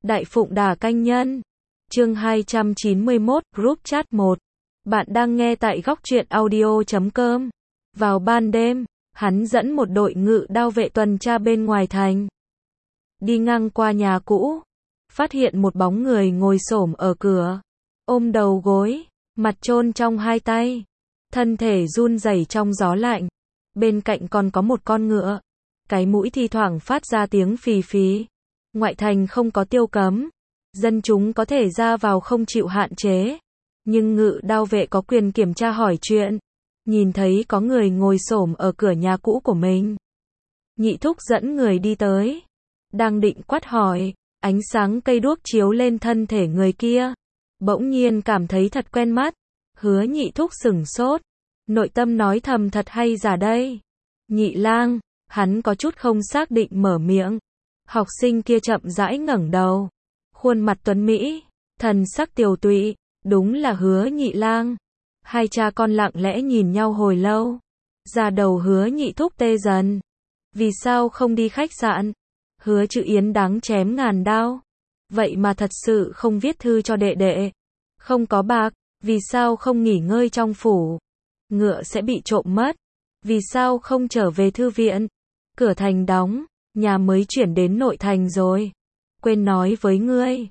Đại Phụng Đà Canh Nhân. Chương 291, Group Chat 1. Bạn đang nghe tại góc truyện audio.com. Vào ban đêm, hắn dẫn một đội ngự đao vệ tuần tra bên ngoài thành. Đi ngang qua nhà cũ, phát hiện một bóng người ngồi xổm ở cửa, ôm đầu gối, mặt chôn trong hai tay, thân thể run rẩy trong gió lạnh. Bên cạnh còn có một con ngựa, cái mũi thi thoảng phát ra tiếng phì phì. Ngoại thành không có tiêu cấm, dân chúng có thể ra vào không chịu hạn chế, nhưng ngự đao vệ có quyền kiểm tra hỏi chuyện. Nhìn thấy có người ngồi xổm ở cửa nhà cũ của mình, Nhị Thúc dẫn người đi tới, đang định quát hỏi, ánh sáng cây đuốc chiếu lên thân thể người kia, bỗng nhiên cảm thấy thật quen mắt. Hứa Nhị Thúc sửng sốt, nội tâm nói thầm thật hay giả đây. Nhị lang, hắn có chút không xác định mở miệng. Học sinh kia chậm rãi ngẩng đầu, khuôn mặt tuấn mỹ, thần sắc tiều tụy, đúng là Hứa Nhị lang. Hai cha con lặng lẽ nhìn nhau hồi lâu, da đầu Hứa Nhị Thúc tê dần. Vì sao không đi khách sạn? Hứa Chữ Yến đáng chém ngàn đao, vậy mà thật sự không viết thư cho đệ đệ. Không có bạc, vì sao không nghỉ ngơi trong phủ? Ngựa sẽ bị trộm mất, vì sao không trở về thư viện? Cửa thành đóng, nhà mới chuyển đến nội thành rồi. Quên nói với ngươi,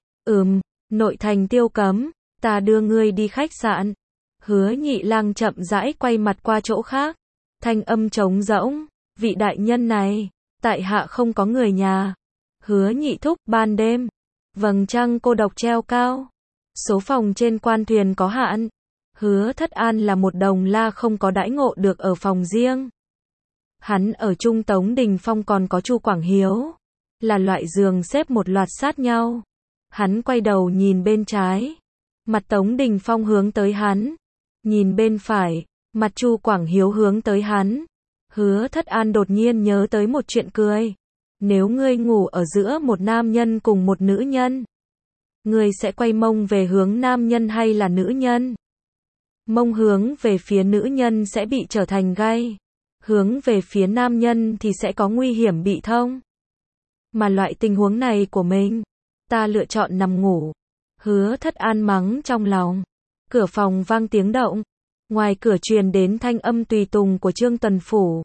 nội thành tiêu cấm, ta đưa ngươi đi khách sạn. Hứa Nhị lang chậm rãi quay mặt qua chỗ khác, thanh âm trống rỗng, vị đại nhân này, tại hạ không có người nhà. Hứa Nhị Thúc, ban đêm, vầng trăng cô độc treo cao, số phòng trên quan thuyền có hạn. Hứa Thất An là một đồng la không có đãi ngộ được ở phòng riêng. Hắn ở chung Tống Đình Phong còn có Chu Quảng Hiếu, là loại giường xếp một loạt sát nhau. Hắn quay đầu nhìn bên trái, mặt Tống Đình Phong hướng tới hắn. Nhìn bên phải, mặt Chu Quảng Hiếu hướng tới hắn. Hứa Thất An đột nhiên nhớ tới một chuyện cười. Nếu ngươi ngủ ở giữa một nam nhân cùng một nữ nhân, ngươi sẽ quay mông về hướng nam nhân hay là nữ nhân? Mông hướng về phía nữ nhân sẽ bị trở thành gai, hướng về phía nam nhân thì sẽ có nguy hiểm bị thông. Mà loại tình huống này của mình, ta lựa chọn nằm ngủ. Hứa Thất An mắng trong lòng. Cửa phòng vang tiếng động, ngoài cửa truyền đến thanh âm tùy tùng của Trương Tuần Phủ.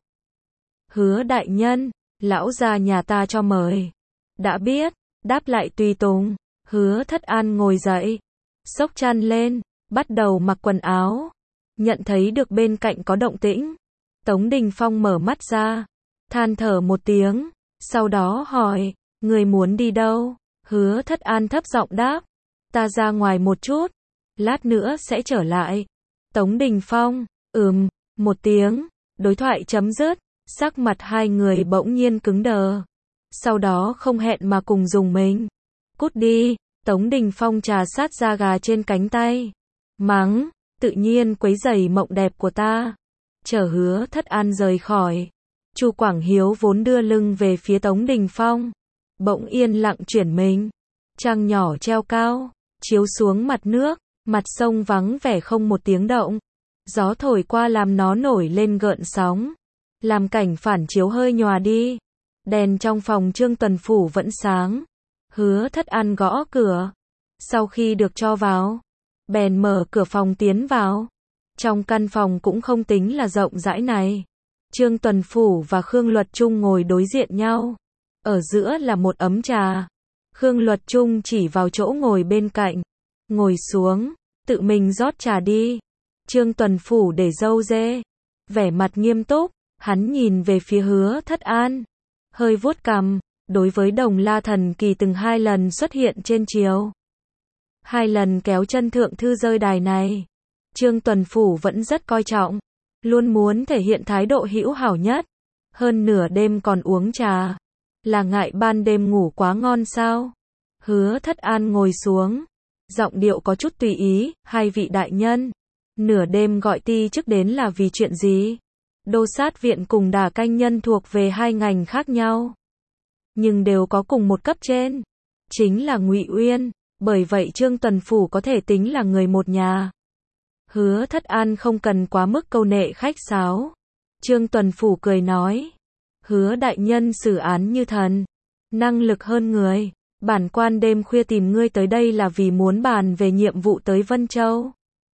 Hứa đại nhân, lão gia nhà ta cho mời. Đã biết, đáp lại tùy tùng. Hứa Thất An ngồi dậy, xốc chăn lên, bắt đầu mặc quần áo. Nhận thấy được bên cạnh có động tĩnh, Tống Đình Phong mở mắt ra, than thở một tiếng, sau đó hỏi, người muốn đi đâu? Hứa Thất An thấp giọng đáp, ta ra ngoài một chút, lát nữa sẽ trở lại. Tống Đình Phong, một tiếng, đối thoại chấm dứt, sắc mặt hai người bỗng nhiên cứng đờ. Sau đó không hẹn mà cùng dùng mình. Cút đi, Tống Đình Phong trà sát da gà trên cánh tay. Mắng, tự nhiên quấy rầy mộng đẹp của ta. Chờ Hứa Thất An rời khỏi. Chu Quảng Hiếu vốn đưa lưng về phía Tống Đình Phong, bỗng yên lặng chuyển mình. Trăng nhỏ treo cao, chiếu xuống mặt nước, mặt sông vắng vẻ không một tiếng động. Gió thổi qua làm nó nổi lên gợn sóng, làm cảnh phản chiếu hơi nhòa đi. Đèn trong phòng Trương Tuần Phủ vẫn sáng. Hứa Thất An gõ cửa. Sau khi được cho vào, bèn mở cửa phòng tiến vào. Trong căn phòng cũng không tính là rộng rãi này. Trương Tuần Phủ và Khương Luật Trung ngồi đối diện nhau. Ở giữa là một ấm trà. Khương Luật Trung chỉ vào chỗ ngồi bên cạnh. Ngồi xuống, tự mình rót trà đi. Trương Tuần Phủ để râu dê, vẻ mặt nghiêm túc, hắn nhìn về phía Hứa Thất An, hơi vuốt cằm. Đối với đồng la thần kỳ từng 2 lần xuất hiện trên triều, 2 lần kéo chân thượng thư rơi đài này, Trương Tuần Phủ vẫn rất coi trọng, luôn muốn thể hiện thái độ hữu hảo nhất. Hơn nửa đêm còn uống trà, là ngại ban đêm ngủ quá ngon sao? Hứa Thất An ngồi xuống, giọng điệu có chút tùy ý, hai vị đại nhân, nửa đêm gọi ti chức đến là vì chuyện gì? Đô sát viện cùng Đà Canh Nhân thuộc về 2 ngành khác nhau, nhưng đều có cùng một cấp trên, chính là Ngụy Uyên, bởi vậy Trương Tuần Phủ có thể tính là người một nhà. Hứa Thất An không cần quá mức câu nệ khách sáo. Trương Tuần Phủ cười nói, Hứa đại nhân xử án như thần, năng lực hơn người, Bản quan đêm khuya tìm ngươi tới đây là vì muốn bàn về nhiệm vụ tới Vân Châu.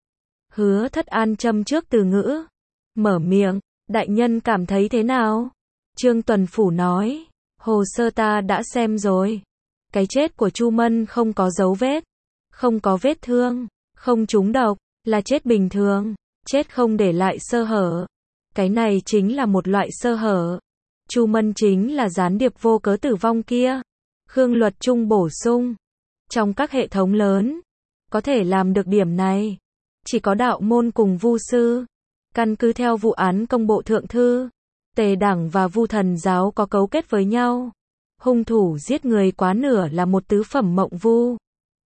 Hứa Thất An châm trước từ ngữ. Mở miệng, đại nhân cảm thấy thế nào? Trương Tuần Phủ nói, hồ sơ ta đã xem rồi. Cái chết của Chu Mân không có dấu vết, không có vết thương, không trúng độc, là chết bình thường, chết không để lại sơ hở. Cái này chính là một loại sơ hở. Chu Mân chính là gián điệp vô cớ tử vong kia. Khương Luật Trung bổ sung, trong các hệ thống lớn, có thể làm được điểm này, chỉ có đạo môn cùng Vu sư. Căn cứ theo vụ án công bộ thượng thư, Tề Đảng và Vu Thần giáo có cấu kết với nhau. Hung thủ giết người quá nửa là một tứ phẩm mộng vu.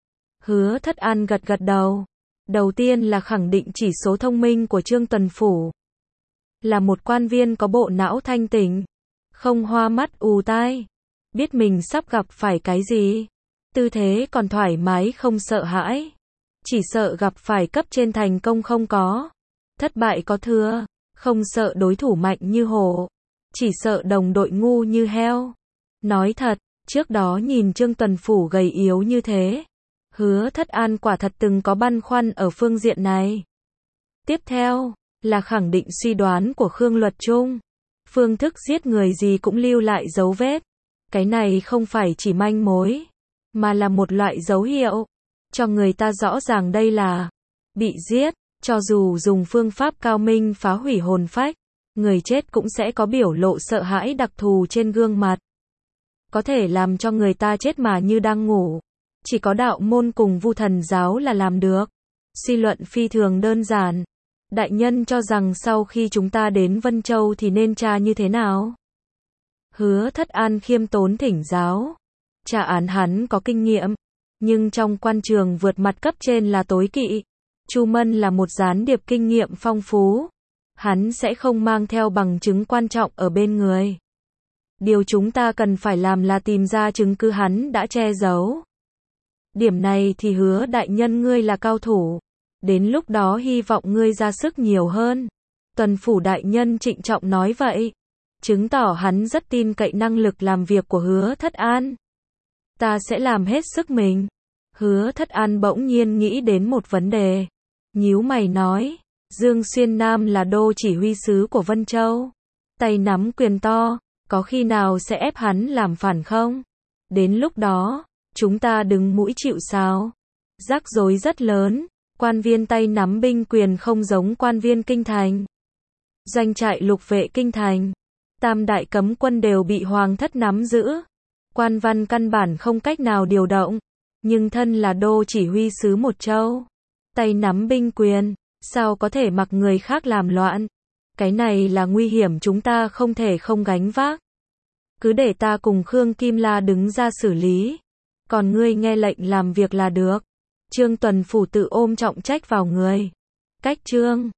Hứa Thất An gật gật đầu. Đầu tiên là khẳng định chỉ số thông minh của Trương Tuần Phủ. Là một quan viên có bộ não thanh tỉnh, không hoa mắt ù tai, biết mình sắp gặp phải cái gì. Tư thế còn thoải mái không sợ hãi. Chỉ sợ gặp phải cấp trên thành công không có. Thất bại có thừa, không sợ đối thủ mạnh như hổ. Chỉ sợ đồng đội ngu như heo. Nói thật, trước đó nhìn Trương Tuần Phủ gầy yếu như thế, Hứa Thất An quả thật từng có băn khoăn ở phương diện này. Tiếp theo, là khẳng định suy đoán của Khương Luật Trung. Phương thức giết người gì cũng lưu lại dấu vết. Cái này không phải chỉ manh mối, mà là một loại dấu hiệu, cho người ta rõ ràng đây là bị giết. Cho dù dùng phương pháp cao minh phá hủy hồn phách, người chết cũng sẽ có biểu lộ sợ hãi đặc thù trên gương mặt. Có thể làm cho người ta chết mà như đang ngủ. Chỉ có đạo môn cùng Vu Thần giáo là làm được. Suy luận phi thường đơn giản. Đại nhân cho rằng sau khi chúng ta đến Vân Châu thì nên tra như thế nào? Hứa Thất An khiêm tốn thỉnh giáo. Tra án hắn có kinh nghiệm, nhưng trong quan trường vượt mặt cấp trên là tối kỵ. Chu Mân là một gián điệp kinh nghiệm phong phú. Hắn sẽ không mang theo bằng chứng quan trọng ở bên người. Điều chúng ta cần phải làm là tìm ra chứng cứ hắn đã che giấu. Điểm này thì Hứa đại nhân ngươi là cao thủ. Đến lúc đó hy vọng ngươi ra sức nhiều hơn. Tuần Phủ đại nhân trịnh trọng nói vậy. Chứng tỏ hắn rất tin cậy năng lực làm việc của Hứa Thất An. Ta sẽ làm hết sức mình. Hứa Thất An bỗng nhiên nghĩ đến một vấn đề. Nhíu mày nói, Dương Xuyên Nam là đô chỉ huy sứ của Vân Châu. Tay nắm quyền to, có khi nào sẽ ép hắn làm phản không? Đến lúc đó, chúng ta đứng mũi chịu sào. Rắc rối rất lớn, quan viên tay nắm binh quyền không giống quan viên kinh thành. Doanh trại lục vệ kinh thành, tam đại cấm quân đều bị hoàng thất nắm giữ. Quan văn căn bản không cách nào điều động, nhưng thân là đô chỉ huy sứ một châu. Tay nắm binh quyền, sao có thể mặc người khác làm loạn? Cái này là nguy hiểm chúng ta không thể không gánh vác. Cứ để ta cùng Khương Kim La đứng ra xử lý. Còn ngươi nghe lệnh làm việc là được. Trương Tuần Phủ tự ôm trọng trách vào người. Cách Trương